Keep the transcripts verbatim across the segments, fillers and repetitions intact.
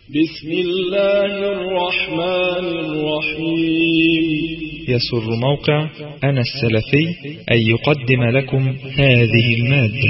بسم الله الرحمن الرحيم. يسر موقع أنا السلفي أن يقدم لكم هذه المادة.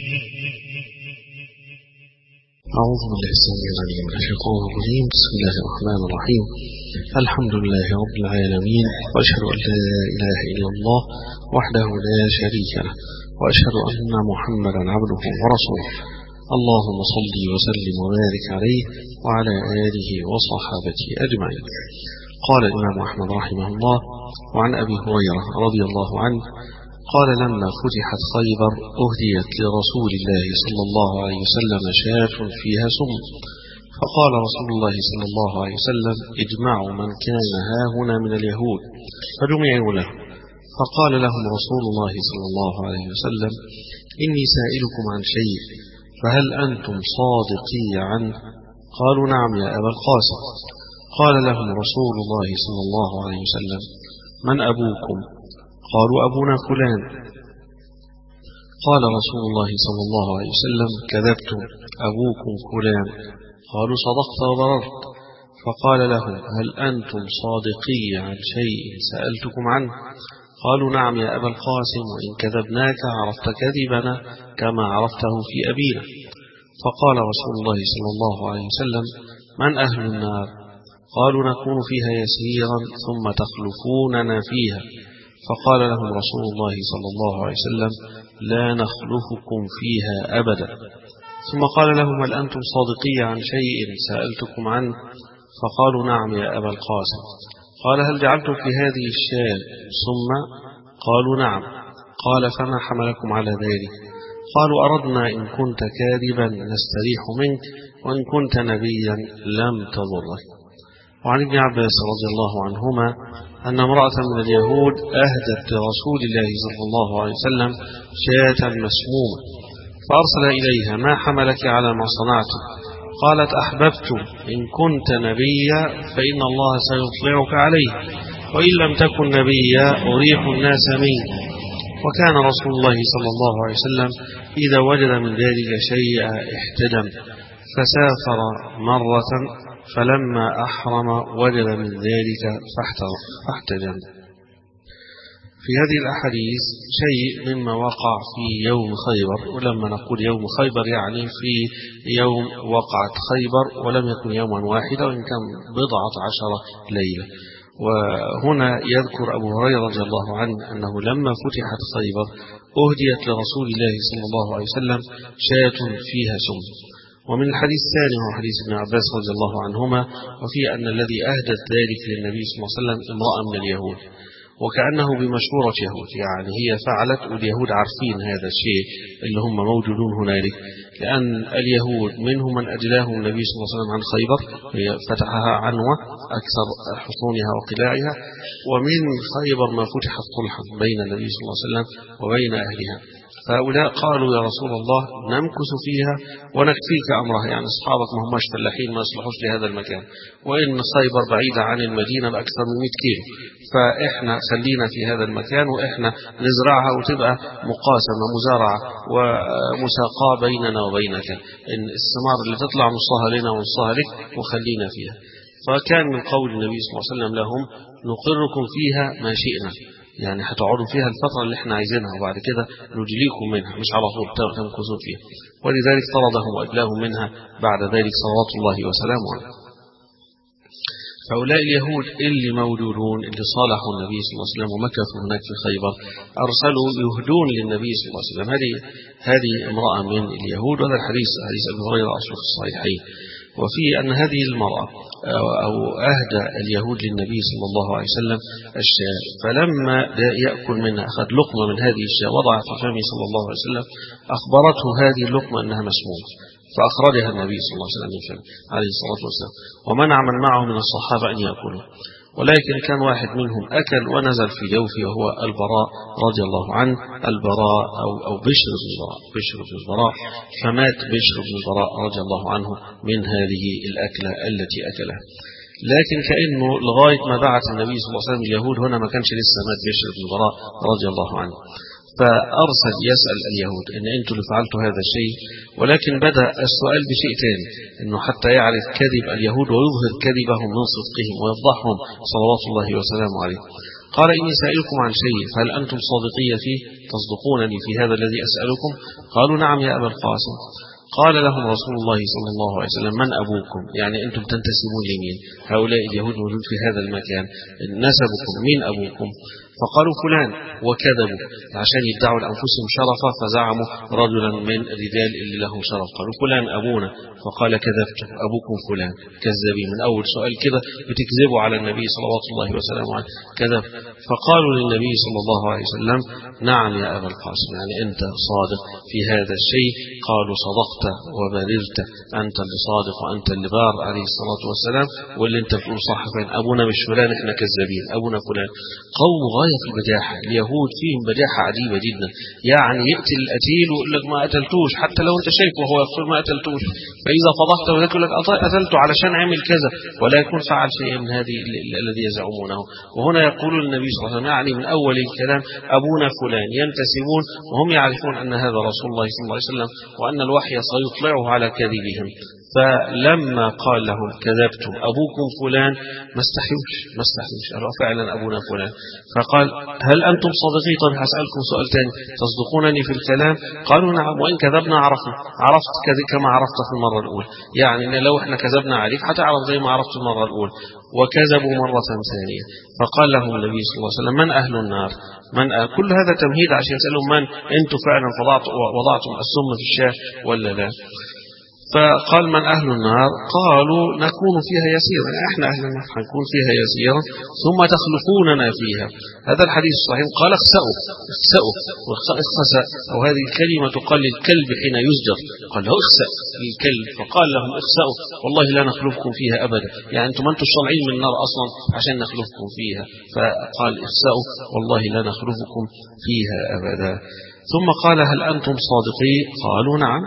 أعوذ بالله السميع العليم من الشيطان الرجيم. بسم الله الرحمن الرحيم. الحمد لله رب العالمين، وأشهد أن لا إله إلا الله وحده لا شريك له، وأشهد أن محمدا عبده ورسوله. اللهم صل وسلم وبارك عليه وعلى آله وصحابته أجمعين. قال الإمام أحمد رحمه الله: وعن أبي هريرة رضي الله عنه قال: لما فتحت خيبر أهديت لرسول الله صلى الله عليه وسلم شاة فيها سم، فقال رسول الله صلى الله عليه وسلم: اجمعوا من كان هاهنا من اليهود، فجمعوا له. فقال لهم رسول الله صلى الله عليه وسلم: إني سائلكم عن شيء، فهل أنتم صادقي عنه؟ قالوا: نعم يا أبا القاسم. قال لهم رسول الله صلى الله عليه وسلم: من أبوكم؟ قالوا: أبونا فلان. قال رسول الله صلى الله عليه وسلم: كذبتم، أبوكم فلان. قالوا: صدقت وبررت. فقال لهم: هل أنتم صادقي عن شيء سألتكم عنه؟ قالوا: نعم يا أبا القاسم، وإن كذبناك عرفت كذبنا كما عرفته في أبينا. فقال رسول الله صلى الله عليه وسلم: من أهل النار؟ قالوا: نكون فيها يسيرا ثم تخلفوننا فيها. فقال لهم رسول الله صلى الله عليه وسلم: لا نخلفكم فيها أبدا. ثم قال لهم: هل أنتم صادقي عن شيء سألتكم عنه؟ فقالوا: نعم يا أبا القاسم. قال: هل جعلتم في هذه الشاة ثم؟ قالوا: نعم. قال: فما حملكم على ذلك؟ قالوا: أردنا إن كنت كاذبا نستريح منك، وإن كنت نبيا لم تضرك. وعن ابن عباس رضي الله عنهما أن امرأة من اليهود أهدت لرسول الله صلى الله عليه وسلم شاة مسمومة، فأرسل إليها: ما حملك على ما صنعت؟ قالت: أحببت إن كنت نبيا فإن الله سيطلعك عليه، وإن لم تكن نبيا أريح الناس منك. وكان رسول الله صلى الله عليه وسلم إذا وجد من ذلك شيء احتدم، فسافر مرة، فلما أحرم وجد من ذلك فاحتدم. في هذه الأحاديث شيء مما وقع في يوم خيبر، ولما نقول يوم خيبر يعني في يوم وقعت خيبر، ولم يكن يوما واحدا وإن كان بضعة عشر ليلة. وهنا يذكر أبو هريرة رضي الله عنه أنه لما فتحت خيبر أهديت لرسول الله صلى الله عليه وسلم شاة فيها سم. ومن الحديث الثاني هو حديث ابن عباس رضي الله عنهما، وفيه أن الذي أهدت ذلك للنبي صلى الله عليه وسلم امرأة من اليهود، وكأنه بمشورة يهود، يعني هي فعلت واليهود عارفين هذا الشيء اللي هم موجودون هنالك، لأن اليهود منهم من أجلاهم النبي صلى الله عليه وسلم عن خيبر، فتحها عنوة أكثر حصونها وقلاعها، ومن خيبر ما فتحت صلحا بين النبي صلى الله عليه وسلم وبين أهلها. فهؤلاء قالوا: يا رسول الله نمكث فيها ونكفيك أمرها، يعني أصحابك ما هماش فلاحين ما يصلحوش لهذا المكان، وإن خيبر بعيدة عن المدينة بأكثر من مئة كيلو، فإحنا خلينا في هذا المكان وإحنا نزرعها وتبقى مقاسمة مزارعة ومساقاة بيننا وبينك، إن الثمار اللي تطلع نصها لنا ونصها لك وخلينا فيها. فكان من قول النبي صلى الله عليه وسلم لهم: نقركم فيها ما شئنا، يعني هتقعدوا فيها الفترة اللي احنا عايزينها، وبعد كده نجليكم منها، مش على طول تمكثوا فيها. ولذلك طردهم وأجلاهم منها بعد ذلك صلوات الله وسلامه عليه. فهؤلاء اليهود اللي موجودون اللي صالحوا النبي صلى الله عليه وسلم ومكثوا هناك في خيبر أرسلوا يهدون للنبي صلى الله عليه وسلم. هذه هذه امرأة من اليهود، وهذا الحديث حديث أبي هريرة أصله في الصحيحين. وفي أن هذه المرأة أو أهدى اليهود للنبي صلى الله عليه وسلم الشاة، فلما يأكل منها أخذ لقمة من هذه الشاة وضع في فمه صلى الله عليه وسلم، أخبرته هذه اللقمة أنها مسمومة، فأخرجها النبي صلى الله عليه وسلم من فمه عليه الصلاة والسلام، ومنع من معه من الصحابة أن يأكلوا. ولكن كان واحد منهم أكل ونزل في جوفه، وهو البراء رضي الله عنه، البراء أو, أو بشر بن البراء بشر بن البراء فمات بشر بن البراء رضي الله عنه من هذه الأكلة التي أكلها. لكن كأنه لغاية ما بعث النبي صلى الله عليه وسلم اليهود هنا ما كانش لسه مات بشر بن البراء رضي الله عنه. فأرسل يسأل اليهود إن أنتم اللي فعلتوا هذا الشيء، ولكن بدأ السؤال بشيء ثاني، إنه حتى يعرف كذب اليهود ويظهر كذبهم من صدقهم ويفضحهم صلوات الله وسلامه عليه. قال إني سائلكم عن شيء فهل أنتم صادقية فيه؟ تصدقونني في هذا الذي أسألكم؟ قالوا نعم يا أبا القاسم. قال لهم رسول الله صلى الله عليه وسلم من أبوكم؟ يعني أنتم تنتسبون لمين؟ هؤلاء اليهود موجود في هذا المكان، نسبكم مين أبوكم؟ فقالوا فلان، وكذبوا عشان يدعوا لأنفسهم شرفا، فزعموا رجلا من الرجال اللي له شرف، قالوا فلان أبونا، فقال كذبتم أبوكم فلان، كذبي من أول سؤال كده بتكذبوا على النبي صلوات الله وسلامه عليه، كذب. فقالوا للنبي صلى الله عليه وسلم نعم يا أبا القاسم، يعني أنت صادق في هذا الشيء. قالوا صدقت وبررت، أنت اللي صادق وأنت اللي بار عليه الصلاة والسلام، واللي أنت بتقول صح، فين أبونا مش فلان، إحنا كذابين، أبونا فلان. قوم غاية في البجاحة، اليهود فيهم بجاحة عجيبة جدا، يعني يقتل القتيل ويقول لك ما قتلتوش، حتى لو أنت شايفه وهو يقول ما قتلتوش، فإذا فضحت ويقول لك قتلته علشان عمل كذا، ولا يكون فعل شيء من هذه الذي يزعمونه. وهنا يقول النبي صلى الله عليه وسلم يعني من أول الكلام أبونا فلان، ينتسبون وهم يعرفون أن هذا رسول الله صلى الله عليه وسلم وأن الوحي سيطلعه على كذبهم. فلما قال لهم كذبتم أبوكم فلان ما استحيوش ما استحيوش قالوا فعلا أبونا فلان. فقال هل أنتم صادقين؟ طيب هسألكم سؤال ثاني، تصدقونني في الكلام؟ قالوا نعم، وإن كذبنا عرفنا، عرفت كما عرفت في المرة الأولى، يعني إن لو إحنا كذبنا عليك هتعرف زي ما عرفت المرة الأولى. وكذبوا مرة ثانية. فقال لهم النبي صلى الله عليه وسلم من أهل النار؟ من أهل؟ كل هذا تمهيد عشان يسألهم من أنتم فعلا وضعتم السم في الشاه ولا لا. فقال من أهل النار؟ قالوا نكون فيها يسيرا، احنا أهل النار نكون فيها يسيرا ثم تخلفوننا فيها. هذا الحديث الصحيح. قال اخسأوا اخسأوا واخسأ، أو هذه الكلمة تقال للكلب حين يزجر، قال له اخسأ للكلب، فقال لهم اخسأوا والله لا نخلفكم فيها أبدا، يعني أنتم أنتم صانعين من النار أصلا عشان نخلفكم فيها. فقال اخسأوا والله لا نخلفكم فيها أبدا. ثم قال هل أنتم صادقين؟ قالوا نعم.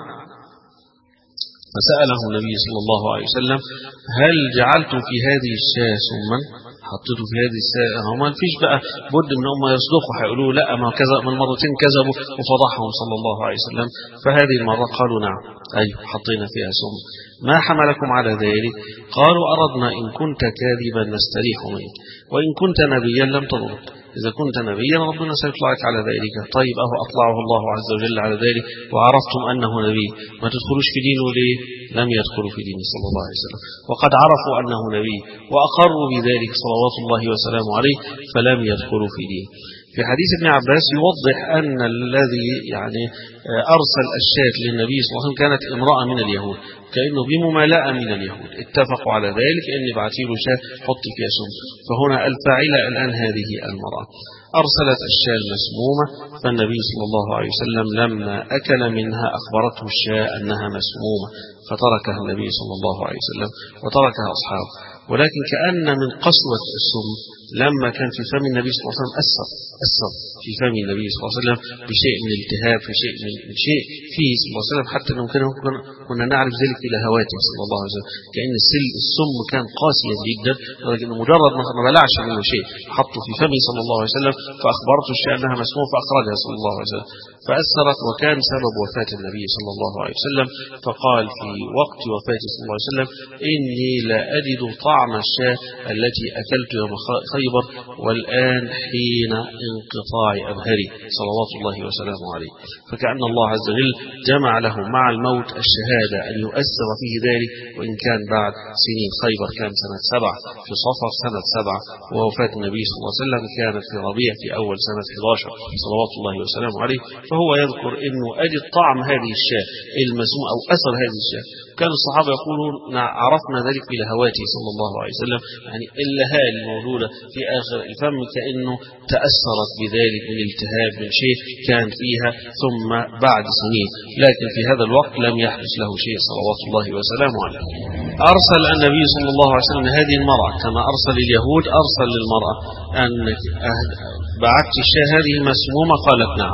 فسأله النبي صلى الله عليه وسلم هل جعلتم في هذه الشاة سما؟ حطيتوا في هذه الشاة؟ هم فيش بقى بد من هم يصدقوا، هيقولوا لا ما كذا من مرتين كذبوا وفضحهم صلى الله عليه وسلم. فهذه المرة قالوا نعم أيوه حطينا فيها سم. ما حملكم على ذلك؟ قالوا أردنا إن كنت كاذبا نستريح منك، وإن كنت نبيا لم تضرك، إذا كنت نبيا ربنا سيطلعك على ذلك. طيب أهو أطلعه الله عز وجل على ذلك وعرفتم أنه نبي، ما تدخلوش في دينه ليه؟ لم يدخلوا في دينه صلى الله عليه وسلم، وقد عرفوا أنه نبي وأقروا بذلك صلوات الله وسلامه عليه، فلم يدخلوا في دينه. في حديث ابن عباس يوضح أن الذي يعني أرسل الشاة للنبي صلى الله عليه وسلم كانت امرأة من اليهود، كأنه بممالاة من اليهود اتفقوا على ذلك أن بعتي له شاة حط فيها سم. فهنا الفاعلة الآن هذه المرأة أرسلت الشاة المسمومة، فالنبي صلى الله عليه وسلم لما أكل منها أخبرته الشاة أنها مسمومة، فتركها النبي صلى الله عليه وسلم وتركها أصحابه. ولكن كأن من قسوة السم لما كان في فم النبي صلى الله عليه وسلم أثر أثر في فم النبي صلى الله عليه وسلم بشيء من الالتهاب، في شيء من شيء فيه صلى الله عليه وسلم، حتى أنه كنا كنا نعرف ذلك في لهواته صلى الله عليه وسلم، كأن السل السم كان قاسيا جدا، لكن مجرد ما بلعش منه شيء حطه في فمه صلى الله عليه وسلم، فأخبرته الشيء أنها مسمومة فأخرجها صلى الله عليه وسلم فأثرت، وكان سبب وفاة النبي صلى الله عليه وسلم. فقال في وقت وفاته صلى الله عليه وسلم إني لا أجد طعم الشاة التي أكلت يوم خيبر والآن حين انقطاع أبهري صلوات الله وسلامه عليه. فكأن الله عز وجل جمع له مع الموت الشهادة أن يؤثر فيه ذلك، وإن كان بعد سنين. خيبر كان سنة سبع في صفر سنة سبع، ووفاة النبي صلى الله عليه وسلم كانت في ربيع في أول سنة أحد عشر صلوات الله وسلامه عليه. فهو يذكر أنه أجد طعم هذه الشاة المسموم أو أثر هذه الشاة. كان الصحابة يقولون عرفنا ذلك في لهواته صلى الله عليه وسلم، يعني اللهاء الموجودة في آخر الفم كأنه تأثرت بذلك من التهاب من شيء كان فيها ثم بعد سنين، لكن في هذا الوقت لم يحدث له شيء صلوات الله وسلامه عليه. أرسل النبي صلى الله عليه وسلم هذه المرأة كما أرسل اليهود، أرسل للمرأة أن بعثت الشاة هذه مسمومة؟ قالت نعم.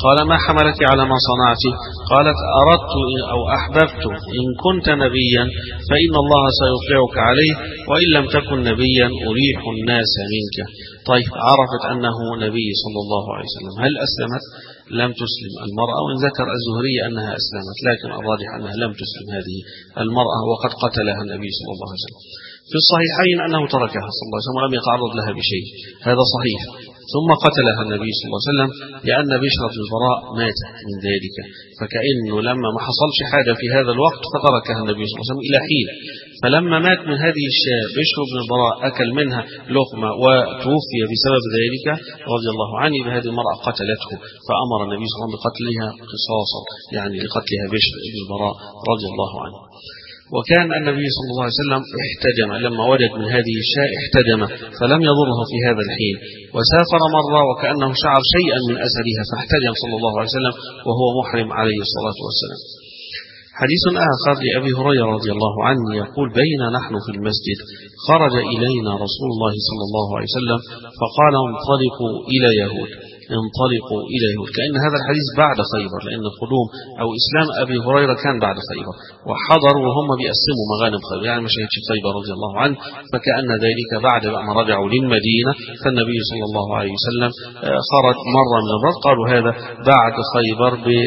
قال ما حملك على ما صنعت؟ قالت أردت أو أحببت إن كنت نبيا فإن الله سيطلعك عليه، وإن لم تكن نبيا أريح الناس منك. طيب عرفت أنه نبي صلى الله عليه وسلم، هل أسلمت؟ لم تسلم المرأة، وإن ذكر الزهري أنها أسلمت، لكن الراجح أنها لم تسلم هذه المرأة، وقد قتلها النبي صلى الله عليه وسلم. في الصحيحين أنه تركها صلى الله عليه وسلم ولم يتعرض لها بشيء، هذا صحيح. ثم قتلها النبي صلى الله عليه وسلم لأن بشر بن البراء مات من ذلك، فكأنه لما ما حصلش حاجة في هذا الوقت فتركها النبي صلى الله عليه وسلم إلى حين. فلما مات من هذه الشاة بشر بن البراء أكل منها لقمة وتوفي بسبب ذلك رضي الله عنه، بهذه المرأة قتلته، فأمر النبي صلى الله عليه وسلم بقتلها قصاصا، يعني لقتلها بشر بن البراء رضي الله عنه. وكان النبي صلى الله عليه وسلم احتجم، لما وجد من هذه الشاة احتجم فلم يضره في هذا الحين، وسافر مرة وكأنه شعر شيئا من أثرها فاحتجم صلى الله عليه وسلم وهو محرم عليه الصلاة والسلام. حديث آخر لأبي هريرة رضي الله عنه يقول بين نحن في المسجد خرج إلينا رسول الله صلى الله عليه وسلم فقال انطلقوا إلى يهود، انطلقوا إلى يهود، كأن هذا الحديث بعد خيبر، لأن قدوم أو إسلام أبي هريرة كان بعد خيبر، وحضروا وهم بيقسموا مغانم خيبر، يعني ما شهدش خيبر رضي الله عنه، فكأن ذلك بعد ما رجعوا للمدينة، فالنبي صلى الله عليه وسلم خرج مرة من المرات، قالوا هذا بعد خيبر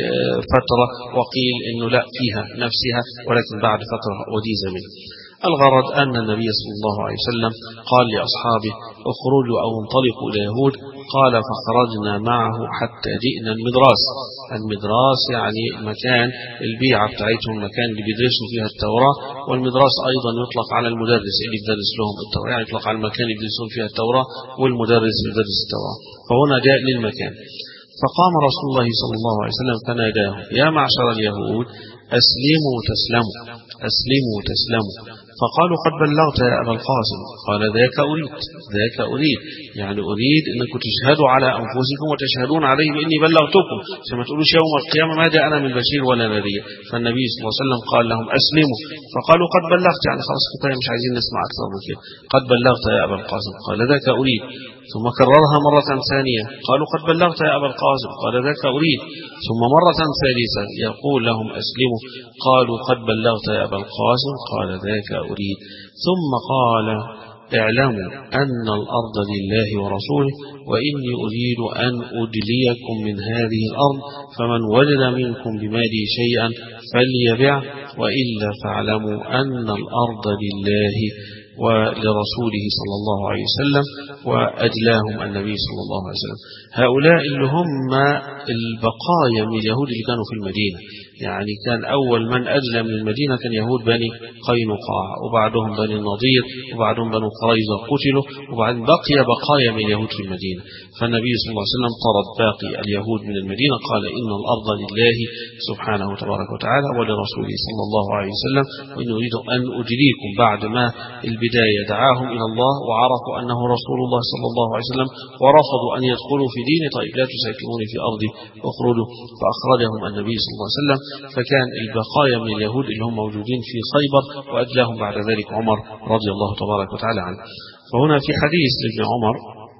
بفترة، وقيل إنه لا فيها نفسها ولكن بعد فترة وجيزة منه. الغرض أن النبي صلى الله عليه وسلم قال لأصحابه اخرجوا أو انطلقوا إلى يهود، قال فخرجنا معه حتى جئنا المدراس. المدراس يعني مكان البيعة بتاعتهم، المكان اللي بيدرسوا فيها التوراة، والمدراس أيضا يطلق على المدرس اللي يدرس لهم التوراة، يعني يطلق على المكان اللي يدرسون فيها التوراة والمدرس يدرس التوراة، فهنا جاء للمكان. فقام رسول الله صلى الله عليه وسلم فناداه يا معشر اليهود أسلموا تسلموا، أسلموا تسلموا. فقالوا قد بلغت يا أبا القاسم، قال ذاك أريد، ذاك أريد، يعني أريد أنكم تشهدوا على أنفسكم وتشهدون عليه بإني بلغتكم، كما تقولوش يوم القيامة ما جاءنا من بشير ولا نذير. فالنبي صلى الله عليه وسلم قال لهم أسلموا، فقالوا قد بلغت، يعني خلاص كفاية مش عايزين نسمع أكثر من كده، قد بلغت يا أبا القاسم، قال ذاك أريد. ثم كررها مرة ثانية، قالوا قد بلغت يا أبا القاسم، قال ذاك أريد. ثم مرة ثالثة يقول لهم أسلموا، قالوا قد بلغت يا أبا القاسم، قال ذاك أريد. ثم قال اعلموا أن الأرض لله ورسوله، وإني أريد أن أدليكم من هذه الأرض، فمن وجد منكم بمالي شيئا فليبع، وإلا فاعلموا أن الأرض لله ولرسوله صلى الله عليه وسلم. وأجلاهم النبي صلى الله عليه وسلم. هؤلاء اللي هم البقايا من اليهود اللي كانوا في المدينة، يعني كان أول من أجلى من المدينة كان يهود بني قينقاع، وبعدهم بني النضير، وبعدهم بنو قريظة قتلوا، وبعدين بقي بقايا من اليهود في المدينة. فالنبي صلى الله عليه وسلم طرد باقي اليهود من المدينة، قال إن الأرض لله سبحانه وتبارك وتعالى ولرسوله صلى الله عليه وسلم، وإن أريد أن أجريكم بعد ما البداية دعاهم إلى الله وعرفوا أنه رسول الله صلى الله عليه وسلم ورفضوا أن يدخلوا في دينه، طيب لا تساكنوني في أرضي اخرجوا، فأخرجهم النبي صلى الله عليه وسلم. فكان البقايا من اليهود اللي هم موجودين في خيبر، وأجلاهم بعد ذلك عمر رضي الله تبارك وتعالى عنه. فهنا في حديث ابن عمر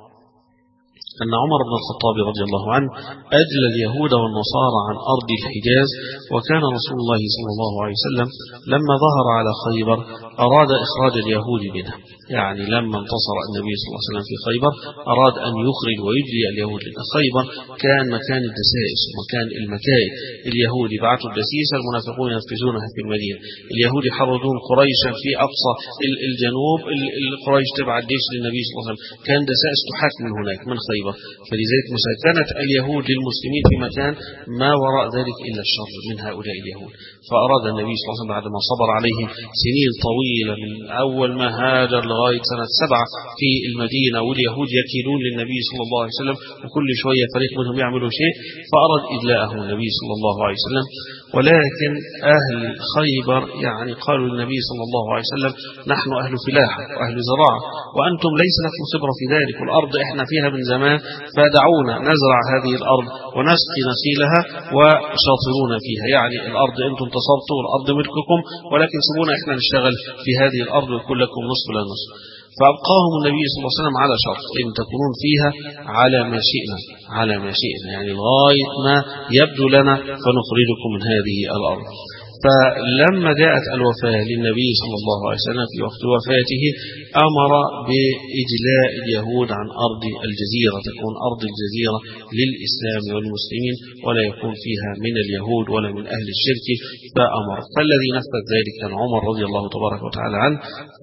أن عمر بن الخطاب رضي الله عنه أجلى اليهود والنصارى عن أرض الحجاز، وكان رسول الله صلى الله عليه وسلم لما ظهر على خيبر أراد إخراج اليهود منها، يعني لما انتصر النبي صلى الله عليه وسلم في خيبر أراد أن يخرج ويجري اليهود، لأن خيبر كان مكان الدسائس ومكان المكائد. اليهود يبعثوا الدسيسة، المنافقون ينفذونها في المدينة. اليهود يحرضون قريشا في أقصى الجنوب، القريش تبع الجيش للنبي صلى الله عليه وسلم، كان دسائس تحاك من هناك من خيبر. فلذلك مساكنة اليهود للمسلمين في مكان ما وراء ذلك إلا الشر من هؤلاء اليهود. فأراد النبي صلى الله عليه وسلم بعدما صبر عليهم سنين طويلة من أول ما هاجر لغاية سنة سبعة في المدينة، واليهود يكيلون للنبي صلى الله عليه وسلم، وكل شوية فريق منهم يعملوا شيء، فأراد إدلاءهم النبي صلى الله عليه وسلم. ولكن أهل خيبر يعني قالوا للنبي صلى الله عليه وسلم نحن أهل فلاحة وأهل زراعة، وأنتم ليس لكم خبرة في ذلك، والأرض إحنا فيها من زمان، فدعونا نزرع هذه الأرض ونسقي نخيلها وشاطرون فيها، يعني الأرض أنتم انتصرتوا والأرض ملككم، ولكن سيبونا إحنا نشتغل في هذه الأرض ويكون لكم نصف لا نصف. فأبقاهم النبي صلى الله عليه وسلم على شرط إن تكونون فيها على ما شئنا على ما شئنا يعني لغاية ما يبدو لنا فنخرجكم من هذه الأرض. فلما جاءت الوفاة للنبي صلى الله عليه وسلم في وقت وفاته أمر بإجلاء اليهود عن أرض الجزيرة، تكون أرض الجزيرة للإسلام والمسلمين ولا يكون فيها من اليهود ولا من أهل الشرك، فأمر. فالذي نفذ ذلك كان عمر رضي الله تبارك وتعالى عنه،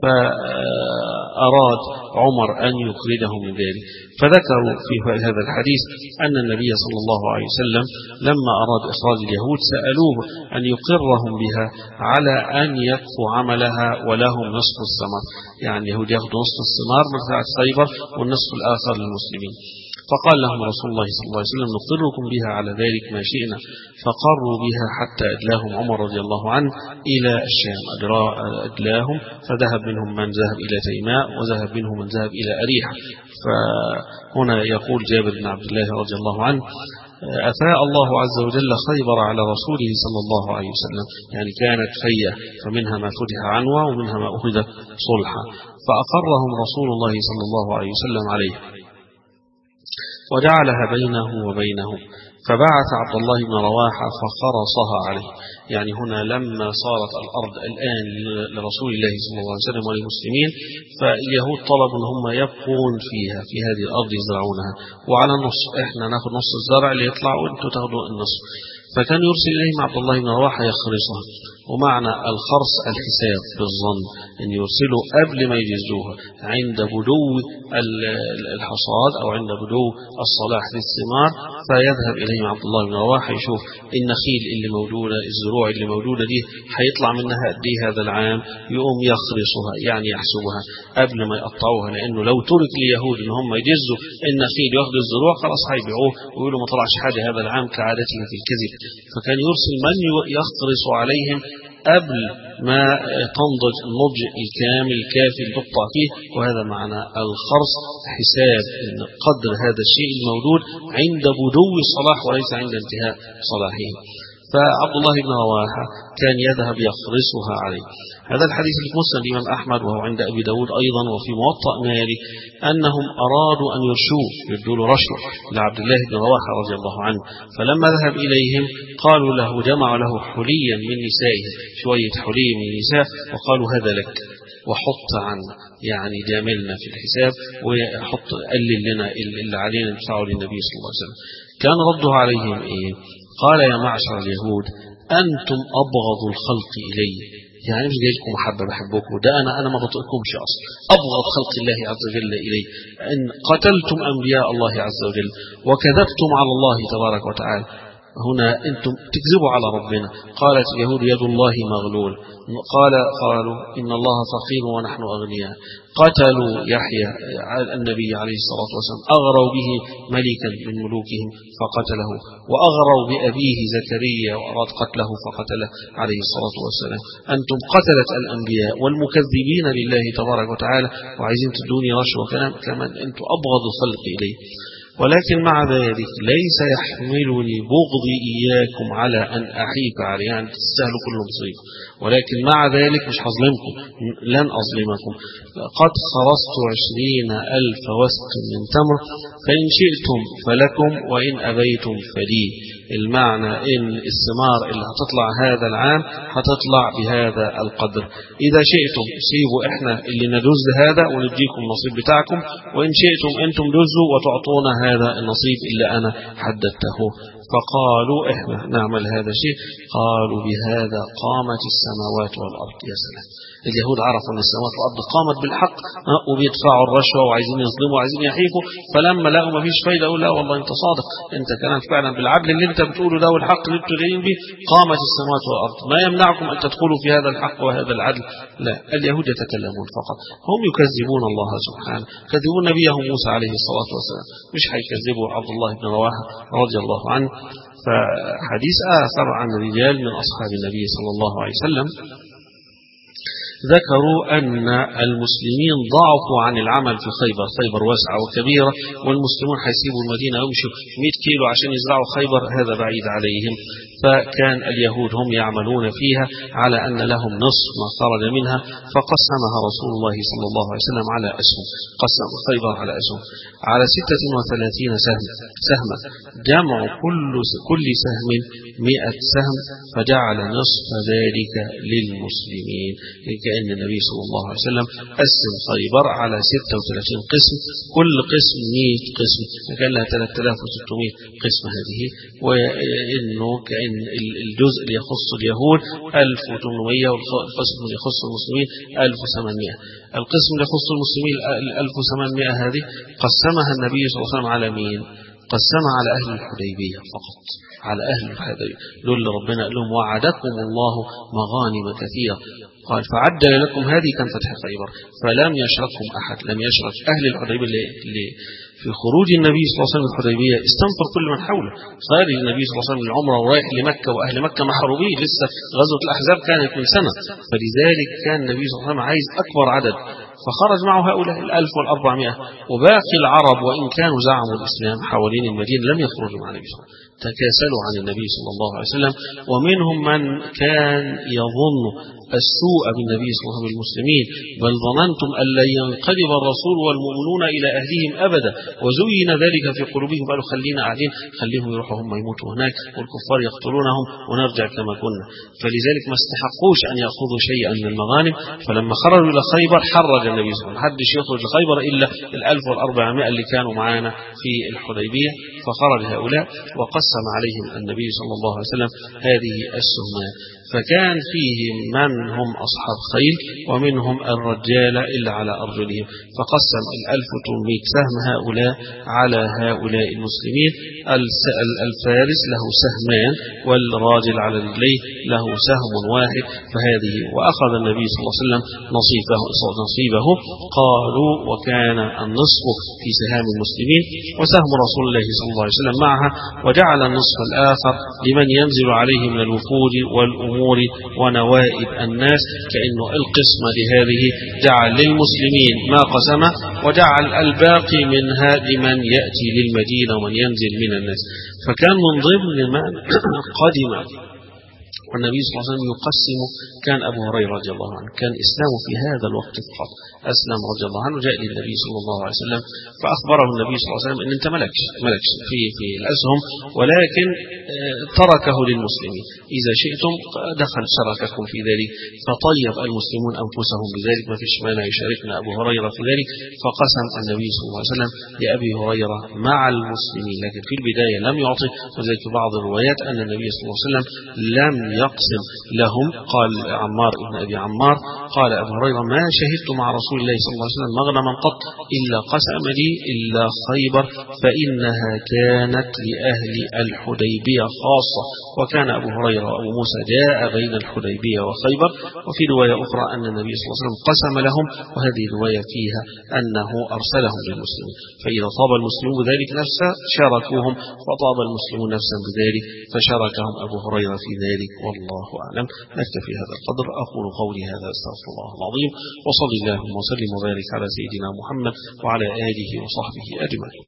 فأراد عمر أن يخرجه من ذلك. فذكروا في هذا الحديث أن النبي صلى الله عليه وسلم لما أراد إخراج اليهود سألوه أن يقرهم بها على أن يكفوا عملها ولهم نصف الثمر، يعني اليهود يأخذوا نصف الثمار من ساعة خيبر والنصف الآخر للمسلمين. فقال لهم رسول الله صلى الله عليه وسلم نقركم بها على ذلك ما شئنا، فقروا بها حتى أدلاهم عمر رضي الله عنه إلى الشام، أدلاهم فذهب منهم من ذهب إلى تيماء وذهب منهم من ذهب إلى أريحة. فهنا يقول جابر بن عبد الله رضي الله عنه أفاء الله عز وجل خيبر على رسوله صلى الله عليه وسلم، يعني كانت فية فمنها ما فتح عنوة ومنها ما أخذ صلحا، فأقرهم رسول الله صلى الله عليه وسلم عليه وجعلها بينه وبينهم، فبعث عبد الله بن رواحة فخرصها عليه. يعني هنا لما صارت الأرض الآن لرسول الله صلى الله عليه وسلم وللمسلمين، فاليهود طلبوا أن هم يبقون فيها في هذه الأرض يزرعونها، وعلى النصف إحنا ناخذ نص الزرع اللي يطلع وأنتم تاخذوا النصف. فكان يرسل إليهم عبد الله بن رواحة يخرصها، ومعنى الخرص الحساب بالظن أن يرسلوا قبل ما يجزوها عند بدو الحصاد أو عند بدو الصلاح للثمار، فيذهب إليهم عبد الله بن رواحة يشوف النخيل اللي موجودة الزروع اللي موجودة دي هيطلع منها قد ايه هذا العام، يقوم يخرصها يعني يحسبها قبل ما يقطعوها، لأنه لو ترك اليهود إن هم يجزوا النخيل ياخذوا الزروع خلاص هيبيعوه ويقولوا ما طلعش حاجة هذا العام كعادته في الكذب. فكان يرسل من يخرص عليهم قبل ما تنضج النضج الكامل الكافي تقطع فيه، وهذا معنى الخرص حساب قدر هذا الشيء الموجود عند بدو الصلاح وليس عند انتهاء صلاحه. فعبد الله بن رواحة كان يذهب يخرصها عليه. هذا الحديث في مسند الإمام أحمد وهو عند أبي داود أيضا وفي موطأ مالك أنهم أرادوا أن يرشوه يدوا له رشوة لعبد الله بن رواحة رضي الله عنه، فلما ذهب إليهم قالوا له جمعوا له حليا من نسائه شوية حلي من النساء وقالوا هذا لك وحط عنا يعني جاملنا في الحساب وحط قلل لنا اللي علينا ندفعه للنبي صلى الله عليه وسلم. كان رده عليهم إيه؟ قال يا معشر اليهود أنتم أبغض الخلق إلي، يعني مش جاي لكم محبة بحبكم، ده أنا أنا ما بطئكمش أصلا، أبغض خلق الله عز وجل إلي أن قتلتم أنبياء الله عز وجل وكذبتم على الله تبارك وتعالى. هنا أنتم تكذبوا على ربنا. قالت اليهود يد الله مغلول، قال قالوا إن الله فقير ونحن أغنياء. قتلوا يحيى النبي عليه الصلاة والسلام، أغروا به ملكا من ملوكهم فقتله، وأغروا بأبيه زكريا وأراد قتله فقتله عليه الصلاة والسلام. أنتم قتلت الأنبياء والمكذبين لله تبارك وتعالى وعايزين تدوني رشوة كلام كمان، أنتم أبغض الخلق إليه. ولكن مع ذلك ليس يحملني بغضي إياكم على أن أحيك عليه، يعني تستاهلوا كل مصيبة، ولكن مع ذلك مش هظلمكم، لن أظلمكم. قد خرست عشرين ألف وسق من تمر فإن شئتم فلكم وإن أبيتم فلي. المعنى إن الثمار اللي هتطلع هذا العام هتطلع بهذا القدر، إذا شئتم سيبوا إحنا اللي ندوز لهذا ونديكم النصيب بتاعكم، وإن شئتم أنتم دوزوا وتعطونا هذا النصيب اللي أنا حددته. فقالوا إحنا نعمل هذا الشيء. قالوا بهذا قامت السماوات والأرض. يا سلام، اليهود عرفوا أن السماوات والأرض قامت بالحق وبيدفعوا الرشوة وعايزين يظلموا وعايزين يحيفوا، فلما لقوا ما فيش فايدة قالوا لا والله أنت صادق، أنت كلامك فعلا بالعدل اللي أنت بتقوله ده والحق اللي أنتوا جايين به، قامت السماوات والأرض، ما يمنعكم أن تدخلوا في هذا الحق وهذا العدل. لا، اليهود يتكلمون فقط، هم يكذبون الله سبحانه، كذبون نبيه موسى عليه الصلاة والسلام، مش هيكذبوا عبد الله بن رواحة رضي الله عنه. فحديث آخر عن رجال من أصحاب النبي صلى الله عليه وسلم ذكروا أن المسلمين ضعفوا عن العمل في خيبر، خيبر واسعة وكبيرة والمسلمون حيسيبوا المدينة يمشوا مئة كيلو عشان يزرعوا خيبر، هذا بعيد عليهم. فكان اليهود هم يعملون فيها على أن لهم نصف ما خرج منها، فقسمها رسول الله صلى الله عليه وسلم على أسهم، قسم خيبر على أسهم على ستة وثلاثين سهم سهما، جمع كل كل سهم مئة سهم، فجعل نصف ذلك للمسلمين. كأن النبي صلى الله عليه وسلم قسم خيبر على ستة وثلاثين قسم، كل قسم مئة قسم، فكان لها ثلاثة آلاف وستمئة قسم هذه، وإنه كأن الجزء اللي يخص اليهود ألف وثمانمئة والقسم اللي يخص المسلمين ألف وثمانمئة. القسم اللي يخص المسلمين ألف وثمانمئة هذه قسمها النبي صلى الله عليه وسلم على مين؟ قسمها على أهل الحديبية فقط، على أهل الحديبية دول اللي ربنا قال لهم وعدكم الله مغانم كثيرة، قال فعجل لكم هذه كان فتح خيبر، فلم يشركهم أحد، لم يشرك أهل الحديبية اللي في خروج النبي صلى الله عليه وسلم من الحديبية استنفر كل من حوله. خارج النبي صلى الله عليه وسلم العمرة ورايح لمكة وأهل مكة محروبين، لسه غزوة الأحزاب كانت من سنة، فلذلك كان النبي صلى الله عليه وسلم عايز أكبر عدد، فخرج معه هؤلاء الألف والأربعمائة، وباقي العرب وإن كانوا زعموا الإسلام حوالين المدينة لم يخرجوا مع النبي صلى الله عليه وسلم، تكاسلوا عن النبي صلى الله عليه وسلم. ومنهم من كان يظن السوء بالنبي صلى الله عليه وسلم المسلمين، بل ظننتم أن لن ينقلب الرسول والمؤمنون إلى أهلهم أبدا، وزين ذلك في قلوبهم، قالوا خلينا قاعدين، خليهم يروحوا هم يموتوا هناك والكفار يقتلونهم ونرجع كما كنا. فلذلك ما استحقوش أن يأخذوا شيئا من المغانم، فلما خرجوا إلى خيبر حرج النبي صلى الله عليه وسلم، محدش يخرج لخيبر إلا الألف والأربعمائة اللي كانوا معانا في الحديبية، فخرج هؤلاء وقسم عليهم النبي صلى الله عليه وسلم هذه السهمات. فكان فيهم من هم أصحاب خيل ومنهم الرجال إلا على أرجلهم، فقسم الألف وثمانمئة سهم هؤلاء على هؤلاء المسلمين. الفارس له سهمان والراجل على رجليه له سهم واحد، فهذه وأخذ النبي صلى الله عليه وسلم نصيبه, نصيبه قالوا وكان النصف في سهام المسلمين وسهم رسول الله صلى الله عليه وسلم معها، وجعل النصف الآخر لمن ينزل عليه من الوفود والأمور ونوائب الناس، كأنه القسمة لهذه جعل للمسلمين ما قسمه، وجعل الباقي منها لمن يأتي للمدينة ومن ينزل من الناس. فكان من ضمن من قدم والنبي صلى الله عليه وسلم يقسم كان أبو هريرة رضي الله عنه، كان إسلامه في هذا الوقت فقط، أسلم رضي الله عنه، جاء للنبي صلى الله عليه وسلم فأخبره النبي صلى الله عليه وسلم أن أنت ملكش ملكش في في الأسهم، ولكن تركه للمسلمين، إذا شئتم دخل شرككم في ذلك، فطيب المسلمون أنفسهم بذلك، ما فيش مانع يشاركنا أبو هريرة في ذلك، فقسم النبي صلى الله عليه وسلم لأبي هريرة مع المسلمين، لكن في البداية لم يعطي، وذلك بعض الروايات أن النبي صلى الله عليه وسلم لم يقسم لهم. قال عمار ابن أبي عمار قال أبو هريرة ما شهدت مع رسول الله صلى الله عليه وسلم مغنما قط إلا قسم لي إلا خيبر، فإنها كانت لأهل الحديبية خاصة، وكان أبو هريرة وأبو موسى جاء بين الحديبية وخيبر. وفي رواية أخرى أن النبي صلى الله عليه وسلم قسم لهم، وهذه الرواية فيها أنه أرسلهم للمسلمين، فإذا طاب المسلمون بذلك نفسه شاركوهم، وطاب المسلمون نفسا بذلك فشاركهم أبو هريرة في ذلك، والله أعلم. نكتفي هذا القدر، أقول قولي هذا أستغفر الله العظيم، وصلى الله وسلم وبارك على سيدنا محمد وعلى آله وصحبه أجمعين.